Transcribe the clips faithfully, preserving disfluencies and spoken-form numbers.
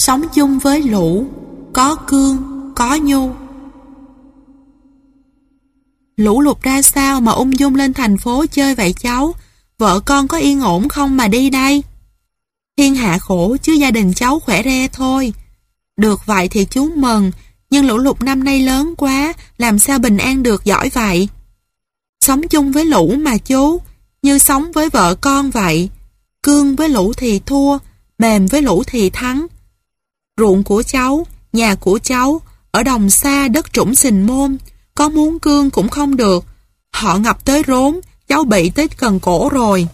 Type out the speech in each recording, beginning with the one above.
Sống chung với Lũ, có Cương, có Nhu. Lũ lụt ra sao mà ung dung lên thành phố chơi vậy cháu? Vợ con có yên ổn không mà đi đây? Thiên hạ khổ chứ gia đình cháu khỏe re thôi. Được vậy thì chú mừng, nhưng lũ lụt năm nay lớn quá, làm sao bình an được giỏi vậy? Sống chung với Lũ mà chú, như sống với vợ con vậy. Cương với Lũ thì thua, mềm với Lũ thì thắng. Ruộng của cháu, nhà của cháu, ở đồng xa đất trũng sình môn, có muốn cương cũng không được. Họ ngập tới rốn, cháu bị tới cần cổ rồi.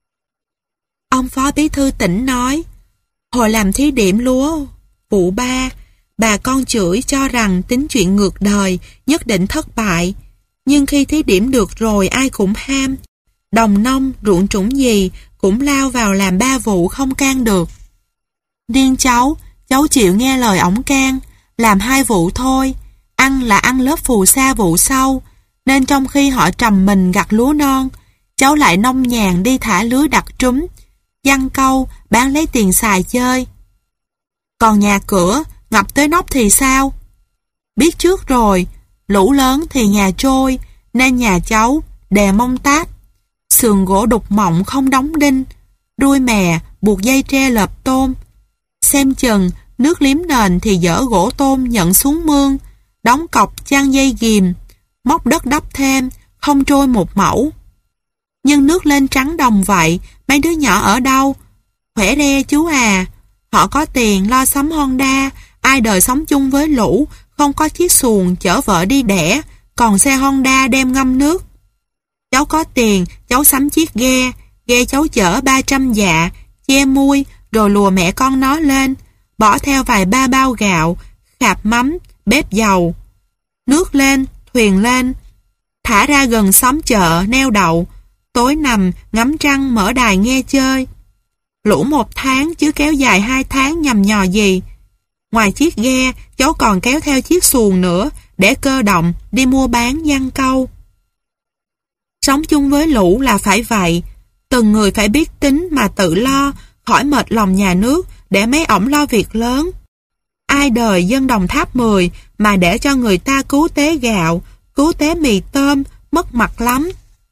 Ông phó bí thư tỉnh nói, hồi làm thí điểm lúa vụ ba, bà con chửi cho rằng tính chuyện ngược đời, nhất định thất bại. Nhưng khi thí điểm được rồi ai cũng ham. Đồng nông, ruộng trũng gì cũng lao vào làm ba vụ không can được. Riêng cháu, cháu chịu nghe lời ổng can, làm hai vụ thôi. Ăn là ăn lớp phù sa vụ sau, nên trong khi họ trầm mình gặt lúa non, cháu lại nông nhàn đi thả lưới đặt trúm, giăng câu, bán lấy tiền xài chơi. Còn nhà cửa, ngập tới nóc thì sao? Biết trước rồi, lũ lớn thì nhà trôi, nên nhà cháu đè mông tát, sườn gỗ đục mọng không đóng đinh, đuôi mè buộc dây tre lợp tôm. Xem chừng, nước liếm nền thì dỡ gỗ tôm nhận xuống mương, đóng cọc chăn dây ghìm, móc đất đắp thêm, không trôi một mẫu. Nhưng nước lên trắng đồng vậy, mấy đứa nhỏ ở đâu? Khỏe re chú à, họ có tiền lo sắm Honda, ai đời sống chung với Lũ, không có chiếc xuồng chở vợ đi đẻ, còn xe Honda đem ngâm nước. Cháu có tiền, cháu sắm chiếc ghe, ghe cháu chở ba trăm dạ, che mui, rồi lùa mẹ con nó lên, bỏ theo vài ba bao gạo, khạp mắm, bếp dầu. Nước lên, thuyền lên, thả ra gần xóm chợ, neo đậu, tối nằm, ngắm trăng, mở đài nghe chơi. Lũ một tháng chứ kéo dài hai tháng nhằm nhò gì. Ngoài chiếc ghe, cháu còn kéo theo chiếc xuồng nữa, để cơ động, đi mua bán giăng câu. Sống chung với Lũ là phải vậy, từng người phải biết tính mà tự lo, khỏi mệt lòng nhà nước, để mấy ổng lo việc lớn. Ai đời dân Đồng Tháp mười mà để cho người ta cứu tế gạo, cứu tế mì tôm, mất mặt lắm.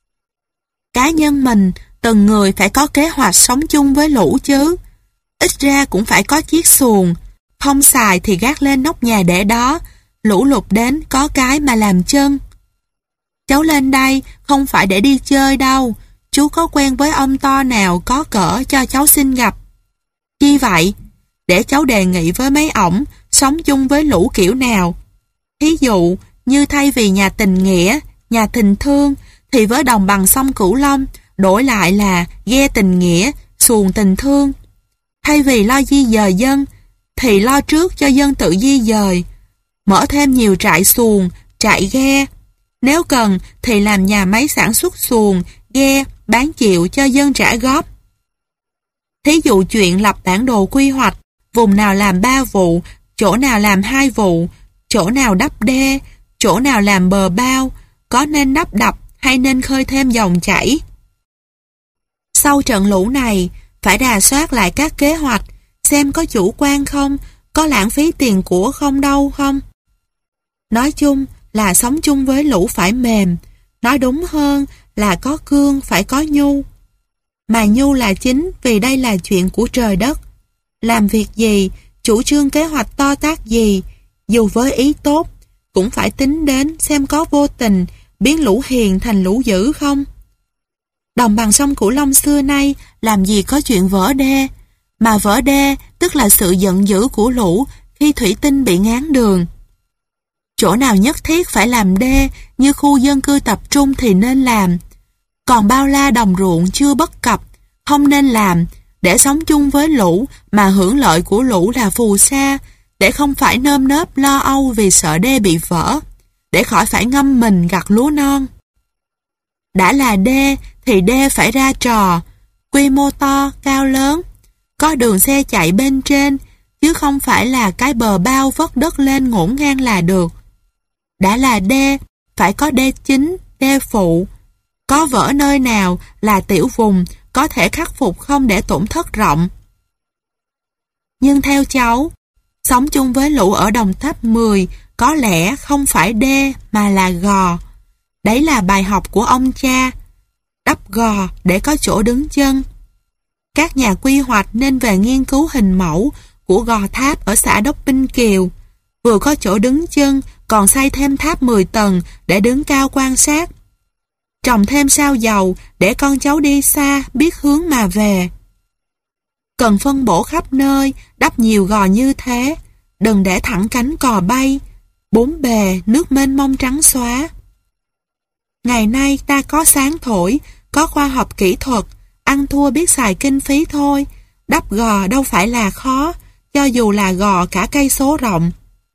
Cá nhân mình, từng người phải có kế hoạch sống chung với Lũ chứ. Ít ra cũng phải có chiếc xuồng, không xài thì gác lên nóc nhà để đó, lũ lụt đến có cái mà làm chân. Cháu lên đây không phải để đi chơi đâu, chú có quen với ông to nào có cỡ cho cháu xin gặp. Chi vậy? Để cháu đề nghị với mấy ổng sống chung với Lũ kiểu nào. Thí dụ như thay vì nhà tình nghĩa, nhà tình thương, thì với đồng bằng sông Cửu Long đổi lại là ghe tình nghĩa, xuồng tình thương. Thay vì lo di dời dân, thì lo trước cho dân tự di dời. Mở thêm nhiều trại xuồng, trại ghe. Nếu cần thì làm nhà máy sản xuất xuồng, ghe, bán chịu cho dân trả góp. Thí dụ chuyện lập bản đồ quy hoạch, vùng nào làm ba vụ, chỗ nào làm hai vụ, chỗ nào đắp đê, chỗ nào làm bờ bao, có nên đắp đập hay nên khơi thêm dòng chảy. Sau trận lũ này, phải rà soát lại các kế hoạch, xem có chủ quan không, có lãng phí tiền của không đâu không. Nói chung là sống chung với Lũ phải mềm, nói đúng hơn là có cương phải có nhu. Mà nhu là chính vì đây là chuyện của trời đất. Làm việc gì, chủ trương kế hoạch to tát gì, dù với ý tốt, cũng phải tính đến xem có vô tình biến Lũ hiền thành Lũ dữ không. Đồng bằng sông Cửu Long xưa nay làm gì có chuyện vỡ đê, mà vỡ đê tức là sự giận dữ của Lũ khi thủy tinh bị ngán đường. Chỗ nào nhất thiết phải làm đê như khu dân cư tập trung thì nên làm. Còn bao la đồng ruộng chưa bất cập, không nên làm, để sống chung với Lũ mà hưởng lợi của Lũ là phù sa, để không phải nơm nớp lo âu vì sợ đê bị vỡ, để khỏi phải ngâm mình gặt lúa non. Đã là đê thì đê phải ra trò, quy mô to, cao lớn, có đường xe chạy bên trên, chứ không phải là cái bờ bao vớt đất lên ngổn ngang là được. Đã là đê, phải có đê chính, đê phụ. Có vỡ nơi nào là tiểu vùng, có thể khắc phục không để tổn thất rộng. Nhưng theo cháu, Sống chung với lũ ở Đồng Tháp mười có lẽ không phải đê mà là gò. Đấy là bài học của ông cha. Đắp gò để có chỗ đứng chân. Các nhà quy hoạch nên về nghiên cứu hình mẫu của gò tháp ở xã Đốc Binh Kiều. Vừa có chỗ đứng chân, còn xây thêm tháp mười tầng để đứng cao quan sát. Trồng thêm sao dầu để con cháu đi xa biết hướng mà về. Cần phân bổ khắp nơi, đắp nhiều gò như thế, đừng để thẳng cánh cò bay, bốn bề nước mênh mông trắng xóa. Ngày nay ta có sáng thổi, có khoa học kỹ thuật, ăn thua biết xài kinh phí thôi, đắp gò đâu phải là khó, cho dù là gò cả cây số rộng.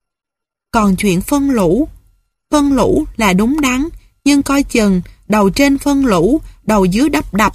Còn chuyện phân lũ, phân lũ là đúng đắn, nhưng coi chừng, đầu trên phân lũ, đầu dưới đắp đập.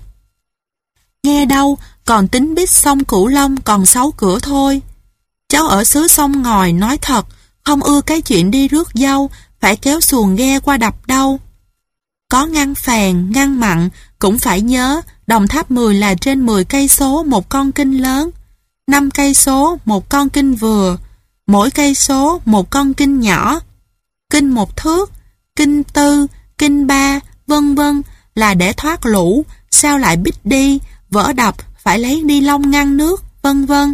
Nghe đâu, còn tính biết sông Cửu Long còn sáu cửa thôi. Cháu ở xứ sông Ngòi nói thật, không ưa cái chuyện đi rước dâu, phải kéo xuồng ghe qua đập đâu. Có ngăn phèn, ngăn mặn, cũng phải nhớ, Đồng Tháp mười là trên mười cây số một con kênh lớn, năm cây số một con kênh vừa, mỗi cây số một con kênh nhỏ. Kênh một thước, kênh tư, kênh ba, vân vân là để thoát lũ, sao lại bít đi, vỡ đập, phải lấy ni lông ngăn nước, vân vân.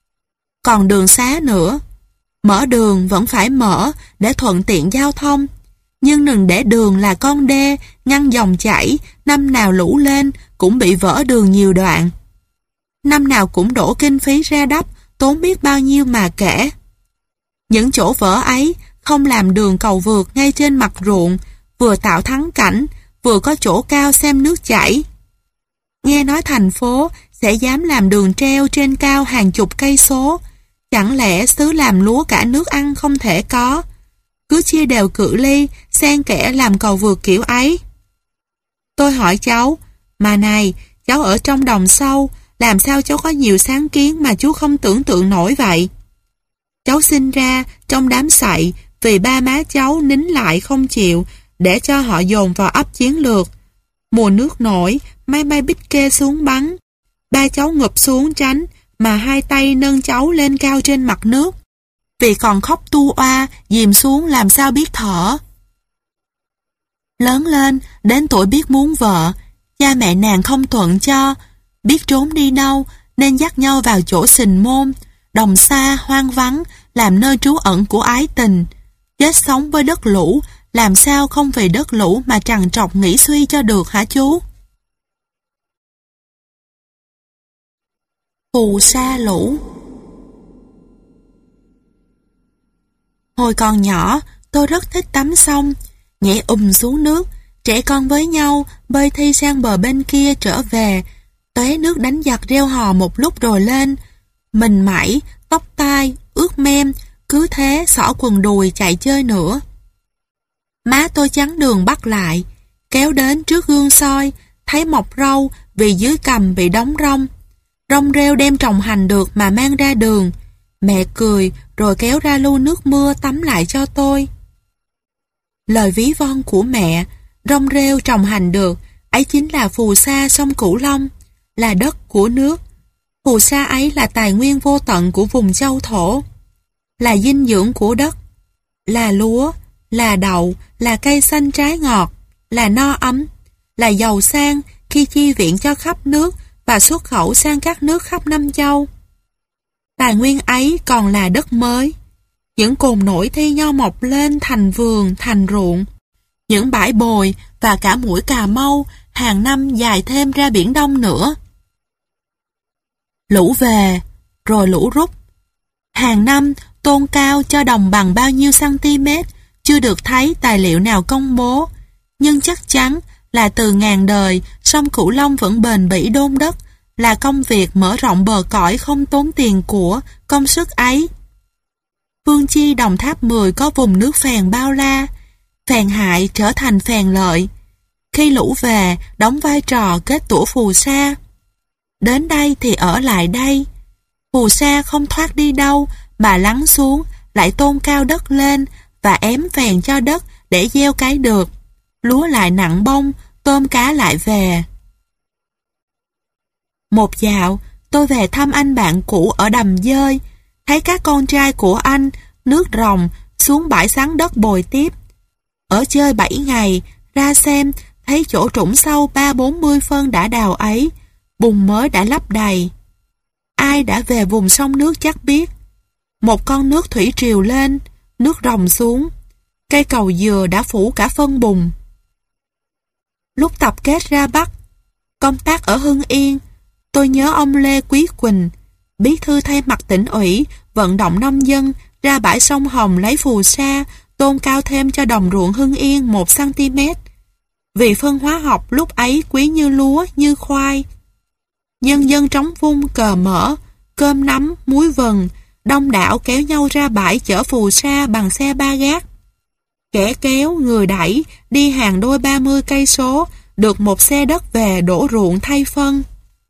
Còn đường xá nữa, mở đường vẫn phải mở để thuận tiện giao thông, nhưng đừng để đường là con đê, ngăn dòng chảy, năm nào lũ lên cũng bị vỡ đường nhiều đoạn. Năm nào cũng đổ kinh phí ra đắp, tốn biết bao nhiêu mà kể. Những chỗ vỡ ấy không làm đường cầu vượt ngay trên mặt ruộng, vừa tạo thắng cảnh, vừa có chỗ cao xem nước chảy. Nghe nói thành phố sẽ dám làm đường treo trên cao hàng chục cây số, chẳng lẽ xứ làm lúa cả nước ăn không thể có, cứ chia đều cự ly, xen kẽ làm cầu vượt kiểu ấy. Tôi hỏi cháu, mà này, cháu ở trong đồng sâu, làm sao cháu có nhiều sáng kiến mà chú không tưởng tượng nổi vậy? Cháu sinh ra trong đám sậy vì ba má cháu nín lại không chịu để cho họ dồn vào ấp chiến lược. Mùa nước nổi, máy bay bích kê xuống bắn. Ba cháu ngụp xuống tránh mà hai tay nâng cháu lên cao trên mặt nước. Vì còn khóc tu oa, dìm xuống làm sao biết thở. Lớn lên, đến tuổi biết muốn vợ, cha mẹ nàng không thuận cho, biết trốn đi đâu nên dắt nhau vào chỗ sình môn, đồng xa, hoang vắng, làm nơi trú ẩn của ái tình. Chết sống với đất lũ, làm sao không vì đất lũ mà trằn trọc nghĩ suy cho được hả chú? Phù sa lũ. Hồi còn nhỏ, tôi rất thích tắm sông, nhảy ùm xuống nước, trẻ con với nhau, bơi thi sang bờ bên kia trở về, tóe nước đánh giặc reo hò một lúc rồi lên. Mình mẩy, tóc tai, ướt mem, cứ thế xỏ quần đùi chạy chơi nữa. Má tôi chắn đường bắt lại, kéo đến trước gương soi, thấy mọc râu vì dưới cằm bị đóng rong. Rong rêu đem trồng hành được mà mang ra đường. Mẹ cười rồi kéo ra lu nước mưa tắm lại cho tôi. Lời ví von của mẹ, rong rêu trồng hành được, ấy chính là phù sa sông Cửu Long, là đất của nước. Phù sa ấy là tài nguyên vô tận của vùng châu thổ, là dinh dưỡng của đất, là lúa, là đậu, là cây xanh trái ngọt, là no ấm, là giàu sang khi chi viện cho khắp nước và xuất khẩu sang các nước khắp năm châu. Tài nguyên ấy còn là đất mới. Những cồn nổi thi nhau mọc lên thành vườn, thành ruộng. Những bãi bồi và cả mũi Cà Mau hàng năm dài thêm ra Biển Đông nữa. Lũ về, rồi lũ rút. Hàng năm tôn cao cho đồng bằng bao nhiêu cm, chưa được thấy tài liệu nào công bố. Nhưng chắc chắn là từ ngàn đời, sông Cửu Long vẫn bền bỉ đôn đất, là công việc mở rộng bờ cõi không tốn tiền của, công sức ấy. Vương chi Đồng Tháp mười có vùng nước phèn bao la, phèn hại trở thành phèn lợi. Khi lũ về, đóng vai trò kết tủa phù sa. Đến đây thì ở lại đây. Phù sa không thoát đi đâu, mà lắng xuống, lại tôn cao đất lên và ém phèn cho đất để gieo cái được. Lúa lại nặng bông, tôm cá lại về. Một dạo, tôi về thăm anh bạn cũ ở Đầm Dơi. Thấy các con trai của anh, nước ròng, xuống bãi sắn đất bồi tiếp. Ở chơi bảy ngày, ra xem, thấy chỗ trũng sâu ba bốn mươi phân đã đào ấy, bùn mới đã lấp đầy. Ai đã về vùng sông nước chắc biết. Một con nước thủy triều lên, nước ròng xuống. Cây cầu dừa đã phủ cả phân bùn. Lúc tập kết ra Bắc, công tác ở Hưng Yên, tôi nhớ ông Lê Quý Quỳnh, bí thư thay mặt tỉnh ủy, vận động nông dân ra bãi sông Hồng lấy phù sa, tôn cao thêm cho đồng ruộng Hưng Yên một xăng-ti-mét. Vì phân hóa học lúc ấy quý như lúa, như khoai. Nhân dân trống vung cờ mỡ, cơm nắm, muối vần, đông đảo kéo nhau ra bãi chở phù sa bằng xe ba gác. Kẻ kéo, người đẩy, đi hàng đôi ba mươi cây số, được một xe đất về đổ ruộng thay phân.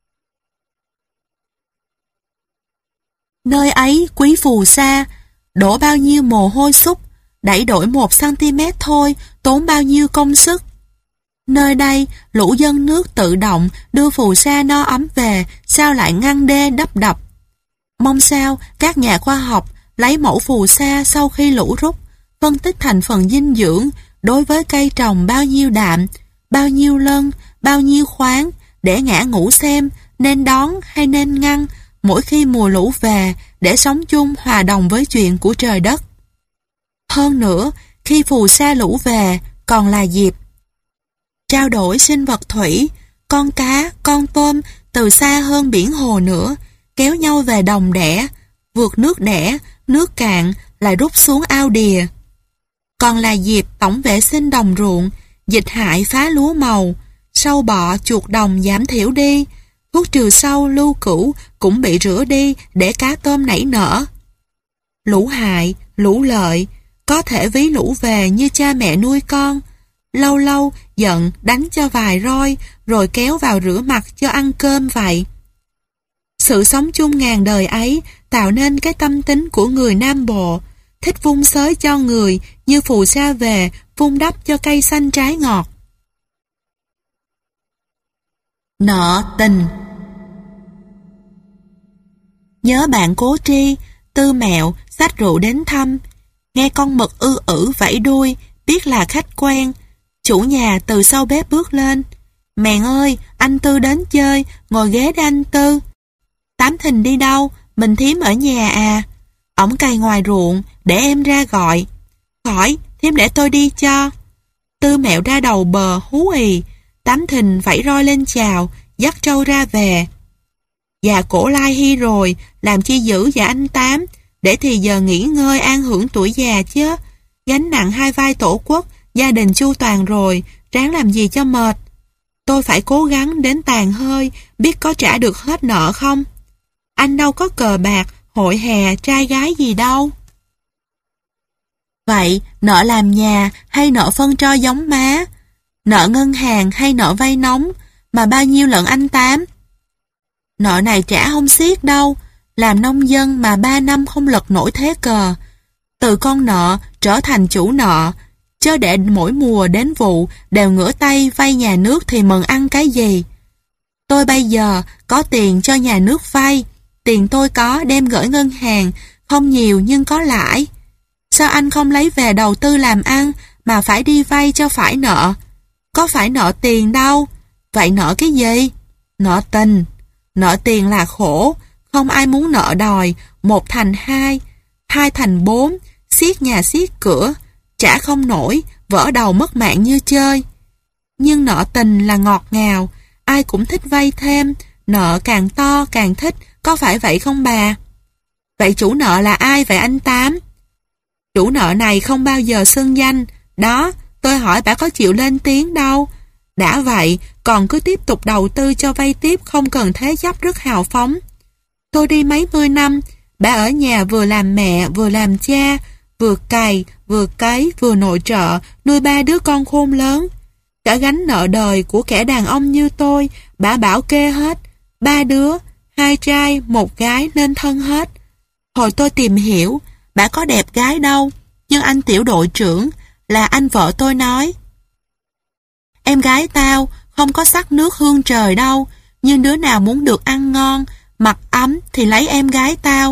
Nơi ấy quý phù sa, đổ bao nhiêu mồ hôi xúc, đẩy đổi một xăng-ti-mét thôi, tốn bao nhiêu công sức. Nơi đây, lũ dân nước tự động đưa phù sa no ấm về, sao lại ngăn đê đắp đập. Mong sao các nhà khoa học lấy mẫu phù sa sau khi lũ rút, phân tích thành phần dinh dưỡng đối với cây trồng bao nhiêu đạm, bao nhiêu lân, bao nhiêu khoáng, để ngã ngũ xem nên đón hay nên ngăn mỗi khi mùa lũ về, để sống chung hòa đồng với chuyện của trời đất. Hơn nữa, khi phù sa lũ về còn là dịp trao đổi sinh vật thủy, con cá, con tôm từ xa hơn biển hồ nữa, kéo nhau về đồng đẻ, vượt nước đẻ, nước cạn lại rút xuống ao đìa. Còn là dịp tổng vệ sinh đồng ruộng, dịch hại phá lúa màu, sâu bọ, chuột đồng giảm thiểu đi, thuốc trừ sâu, lưu cữu cũng bị rửa đi để cá tôm nảy nở. Lũ hại, lũ lợi, có thể ví lũ về như cha mẹ nuôi con, lâu lâu giận đánh cho vài roi rồi kéo vào rửa mặt cho ăn cơm vậy. Sự sống chung ngàn đời ấy tạo nên cái tâm tính của người Nam Bộ, thích vung xới cho người như phù sa về vung đắp cho cây xanh trái ngọt. Nợ tình. Nhớ bạn Cố Tri, Tư Mẹo xách rượu đến thăm, nghe con mực ư ử vẫy đuôi, biết là khách quen. Chủ nhà từ sau bếp bước lên. Mèn ơi, anh Tư đến chơi, ngồi ghế đi anh Tư. Tám Thìn đi đâu? Mình thím ở nhà à? Ổng cày ngoài ruộng, để em ra gọi. Khỏi, thím để tôi đi cho. Tư Mẹo ra đầu bờ hú ì. Tám Thìn vẫy roi lên chào, dắt trâu ra về. Già cổ lai hy rồi, làm chi giữ dạ anh Tám, để thì giờ nghỉ ngơi an hưởng tuổi già chứ. Gánh nặng hai vai tổ quốc, gia đình chu toàn rồi, ráng làm gì cho mệt. Tôi phải cố gắng đến tàn hơi, biết có trả được hết nợ không. Anh đâu có cờ bạc, hội hè, trai gái gì đâu. Vậy, nợ làm nhà hay nợ phân cho giống má? Nợ ngân hàng hay nợ vay nóng? Mà bao nhiêu lận anh Tám? Nợ này trả không xiết đâu. Làm nông dân mà ba năm không lật nổi thế cờ. Từ con nợ trở thành chủ nợ, chớ để mỗi mùa đến vụ đều ngửa tay vay nhà nước thì mừng ăn cái gì. Tôi bây giờ có tiền cho nhà nước vay, tiền tôi có đem gửi ngân hàng, không nhiều nhưng có lãi. Sao anh không lấy về đầu tư làm ăn mà phải đi vay cho phải nợ? Có phải nợ tiền đâu. Vậy nợ cái gì? Nợ tình. Nợ tiền là khổ, không ai muốn nợ đòi, một thành hai, hai thành bốn, xiết nhà xiết cửa, trả không nổi, vỡ đầu mất mạng như chơi. Nhưng nợ tình là ngọt ngào, ai cũng thích vay thêm, nợ càng to càng thích, có phải vậy không bà? Vậy chủ nợ là ai vậy anh Tám? Chủ nợ này không bao giờ xưng danh, đó, tôi hỏi bà có chịu lên tiếng đâu. Đã vậy, còn cứ tiếp tục đầu tư cho vay tiếp không cần thế chấp rất hào phóng. Tôi đi mấy mươi năm, bà ở nhà vừa làm mẹ, vừa làm cha, vừa cày, vừa cấy, vừa nội trợ, nuôi ba đứa con khôn lớn. Cả gánh nợ đời của kẻ đàn ông như tôi, bà bảo kê hết. Ba đứa, hai trai, một gái nên thân hết. Hồi tôi tìm hiểu, bà có đẹp gái đâu, nhưng anh tiểu đội trưởng là anh vợ tôi nói. Em gái tao không có sắc nước hương trời đâu, nhưng đứa nào muốn được ăn ngon, mặc ấm thì lấy em gái tao.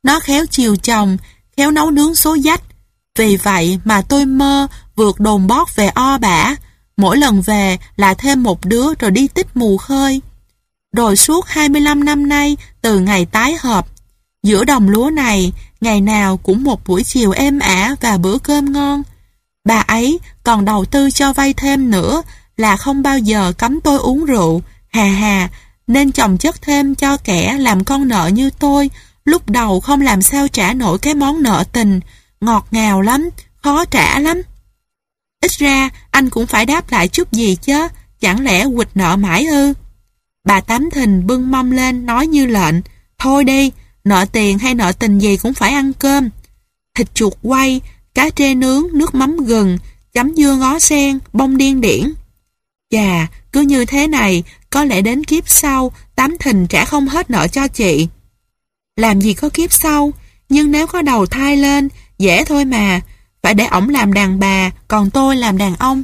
Nó khéo chiều chồng, khéo nấu nướng số dách. Vì vậy mà tôi mơ vượt đồn bót về o bả. Mỗi lần về là thêm một đứa rồi đi tích mù khơi. Rồi suốt hai mươi lăm năm nay, từ ngày tái hợp, giữa đồng lúa này, ngày nào cũng một buổi chiều êm ả và bữa cơm ngon. Bà ấy còn đầu tư cho vay thêm nữa là không bao giờ cấm tôi uống rượu, hà hà, nên chồng chất thêm cho kẻ làm con nợ như tôi, lúc đầu không làm sao trả nổi cái món nợ tình, ngọt ngào lắm, khó trả lắm. Ít ra anh cũng phải đáp lại chút gì chứ, chẳng lẽ quỵt nợ mãi ư? Bà Tám Thìn bưng mâm lên nói như lệnh, thôi đi, nợ tiền hay nợ tình gì cũng phải ăn cơm. Thịt chuột quay, cá trê nướng, nước mắm gừng, chấm dưa ngó sen, bông điên điển. Chà, cứ như thế này, có lẽ đến kiếp sau, Tám Thìn trả không hết nợ cho chị. Làm gì có kiếp sau, nhưng nếu có đầu thai lên, dễ thôi mà, phải để ổng làm đàn bà, còn tôi làm đàn ông.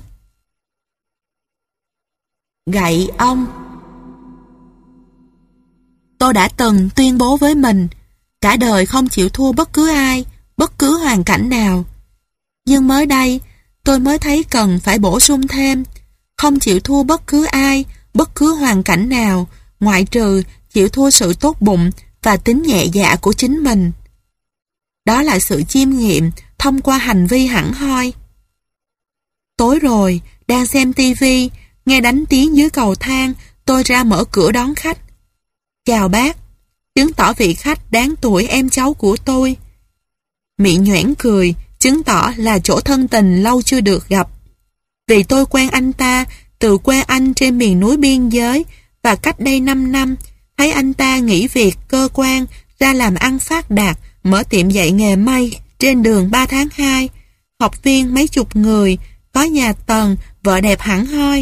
Gậy ông. Tôi đã từng tuyên bố với mình, cả đời không chịu thua bất cứ ai, bất cứ hoàn cảnh nào. Nhưng mới đây, tôi mới thấy cần phải bổ sung thêm, không chịu thua bất cứ ai, bất cứ hoàn cảnh nào, ngoại trừ chịu thua sự tốt bụng và tính nhẹ dạ của chính mình. Đó là sự chiêm nghiệm thông qua hành vi hẳn hoi. Tối rồi, đang xem tivi, nghe đánh tiếng dưới cầu thang, tôi ra mở cửa đón khách. Chào bác, chứng tỏ vị khách đáng tuổi em cháu của tôi. Miệng nhoẻn cười, chứng tỏ là chỗ thân tình lâu chưa được gặp. Vì tôi quen anh ta từ quê anh trên miền núi biên giới và cách đây năm năm, thấy anh ta nghỉ việc cơ quan ra làm ăn phát đạt, mở tiệm dạy nghề may trên đường ba tháng hai, học viên mấy chục người, có nhà tầng, vợ đẹp hẳn hoi.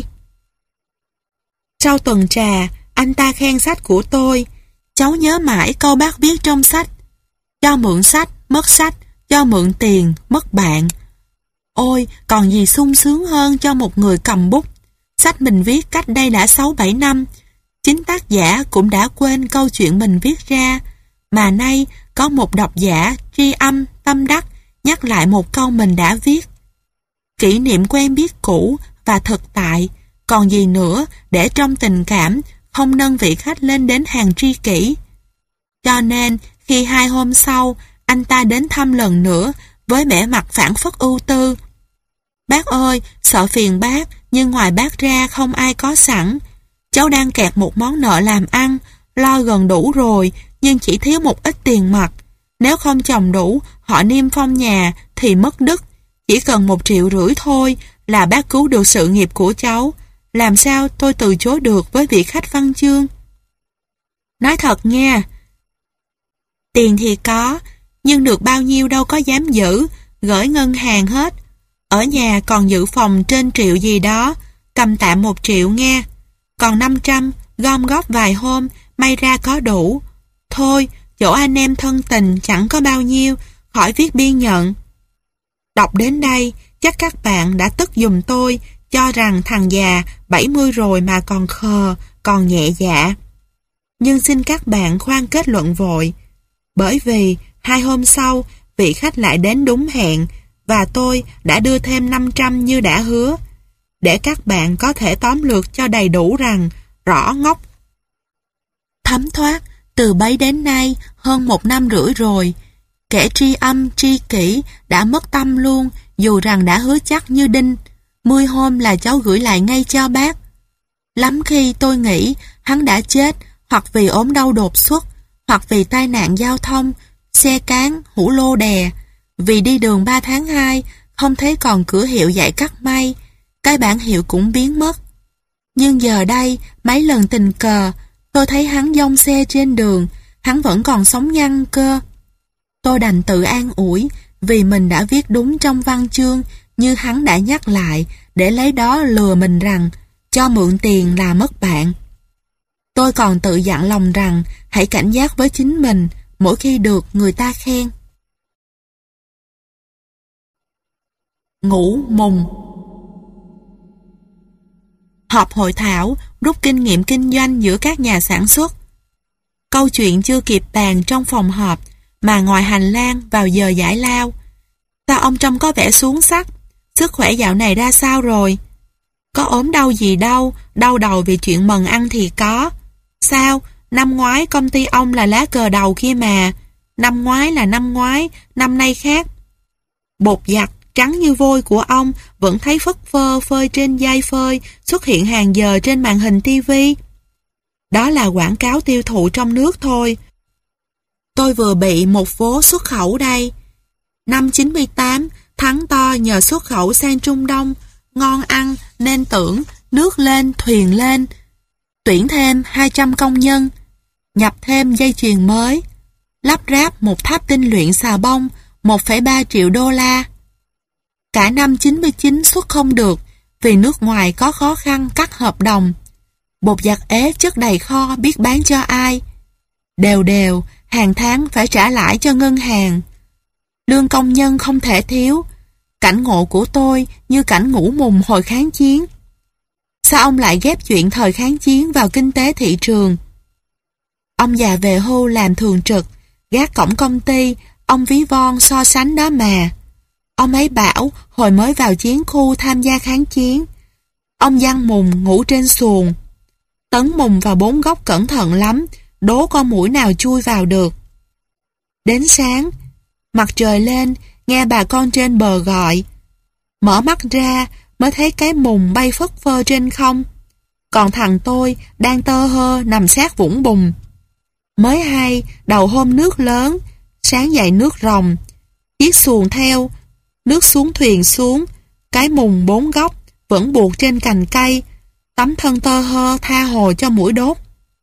Sau tuần trà, anh ta khen sách của tôi. Cháu nhớ mãi câu bác viết trong sách: cho mượn sách, mất sách, cho mượn tiền, mất bạn. Ôi, còn gì sung sướng hơn cho một người cầm bút. Sách mình viết cách đây đã sáu bảy năm, chính tác giả cũng đã quên câu chuyện mình viết ra, mà nay có một độc giả tri âm tâm đắc nhắc lại một câu mình đã viết. Kỷ niệm quen biết cũ và thực tại, còn gì nữa để trong tình cảm không nâng vị khách lên đến hàng tri kỷ. Cho nên khi hai hôm sau anh ta đến thăm lần nữa với vẻ mặt phảng phất ưu tư. Bác ơi, sợ phiền bác, nhưng ngoài bác ra không ai có sẵn. Cháu đang kẹt một món nợ làm ăn, lo gần đủ rồi, nhưng chỉ thiếu một ít tiền mặt. Nếu không chồng đủ, họ niêm phong nhà thì mất đứt. Chỉ cần một triệu rưỡi thôi là bác cứu được sự nghiệp của cháu. Làm sao tôi từ chối được với vị khách văn chương? Nói thật nha, tiền thì có, nhưng được bao nhiêu đâu có dám giữ, gửi ngân hàng hết. Ở nhà còn dự phòng trên triệu gì đó, cầm tạm một triệu nghe. Còn năm trăm, gom góp vài hôm, may ra có đủ. Thôi, chỗ anh em thân tình chẳng có bao nhiêu, khỏi viết biên nhận. Đọc đến đây, chắc các bạn đã tức giùm tôi, cho rằng thằng già bảy mươi rồi mà còn khờ, còn nhẹ dạ. Nhưng xin các bạn khoan kết luận vội, bởi vì hai hôm sau, vị khách lại đến đúng hẹn, và tôi đã đưa thêm năm trăm như đã hứa, để các bạn có thể tóm lược cho đầy đủ rằng rõ ngốc. Thấm thoát, từ bấy đến nay, hơn một năm rưỡi rồi, kẻ tri âm, tri kỷ đã mất tâm luôn, dù rằng đã hứa chắc như đinh. Mười hôm là cháu gửi lại ngay cho bác. Lắm khi tôi nghĩ hắn đã chết, hoặc vì ốm đau đột xuất, hoặc vì tai nạn giao thông, xe cán, hũ lô đè. Vì đi đường ba tháng hai, không thấy còn cửa hiệu dạy cắt may, cái bản hiệu cũng biến mất. Nhưng giờ đây, mấy lần tình cờ, tôi thấy hắn dông xe trên đường, hắn vẫn còn sống nhăn cơ. Tôi đành tự an ủi, vì mình đã viết đúng trong văn chương, như hắn đã nhắc lại, để lấy đó lừa mình rằng, cho mượn tiền là mất bạn. Tôi còn tự dặn lòng rằng, hãy cảnh giác với chính mình, mỗi khi được người ta khen. Ngủ mùng. Họp hội thảo, rút kinh nghiệm kinh doanh giữa các nhà sản xuất. Câu chuyện chưa kịp bàn trong phòng họp, mà ngoài hành lang vào giờ giải lao. Sao ông trông có vẻ xuống sắc? Sức khỏe dạo này ra sao rồi? Có ốm đau gì đâu, đau đầu vì chuyện mần ăn thì có. Sao? Năm ngoái công ty ông là lá cờ đầu kia mà. Năm ngoái là năm ngoái, năm nay khác. Bột giặt trắng như vôi của ông vẫn thấy phất phơ phơi trên dây phơi, xuất hiện hàng giờ trên màn hình tivi. Đó là quảng cáo tiêu thụ trong nước thôi. Tôi vừa bị một vố xuất khẩu đây. Năm chín mươi tám, thắng to nhờ xuất khẩu sang Trung Đông, ngon ăn nên tưởng nước lên thuyền lên. Tuyển thêm hai trăm công nhân, nhập thêm dây chuyền mới, lắp ráp một tháp tinh luyện xà bông, một phẩy ba triệu đô la. Cả năm chín mươi chín xuất không được vì nước ngoài có khó khăn cắt hợp đồng. Bột giặt ế chất đầy kho biết bán cho ai. Đều đều, hàng tháng phải trả lãi cho ngân hàng. Lương công nhân không thể thiếu. Cảnh ngộ của tôi như cảnh ngủ mùng hồi kháng chiến. Sao ông lại ghép chuyện thời kháng chiến vào kinh tế thị trường? Ông già về hưu làm thường trực, gác cổng công ty, ông ví von so sánh đó mà. Ông ấy bảo hồi mới vào chiến khu tham gia kháng chiến, ông giăng mùng ngủ trên xuồng. Tấn mùng vào bốn góc cẩn thận lắm, đố con muỗi nào chui vào được. Đến sáng, mặt trời lên, nghe bà con trên bờ gọi. Mở mắt ra mới thấy cái mùng bay phất phơ trên không. Còn thằng tôi đang tơ hơ nằm sát vũng bùn. Mới hay đầu hôm nước lớn, sáng dậy nước ròng. Chiếc xuồng theo, nước xuống thuyền xuống, cái mùng bốn góc vẫn buộc trên cành cây, tấm thân tơ hơ tha hồ cho muỗi đốt.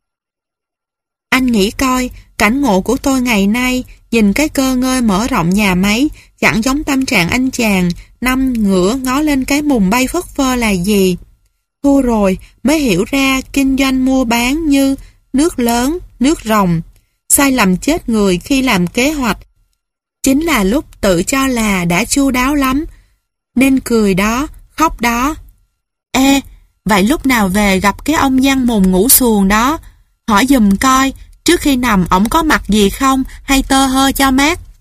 Anh nghĩ coi, cảnh ngộ của tôi ngày nay, nhìn cái cơ ngơi mở rộng nhà máy, chẳng giống tâm trạng anh chàng, năm ngửa ngó lên cái mùng bay phất phơ là gì. Thua rồi mới hiểu ra kinh doanh mua bán như nước lớn, nước ròng. Sai lầm chết người khi làm kế hoạch. Chính là lúc tự cho là đã chu đáo lắm, nên cười đó, khóc đó. Ê, vậy lúc nào về gặp cái ông giăng mùng ngủ xuồng đó, hỏi giùm coi, trước khi nằm ổng có mặc gì không hay tơ hơ cho mát.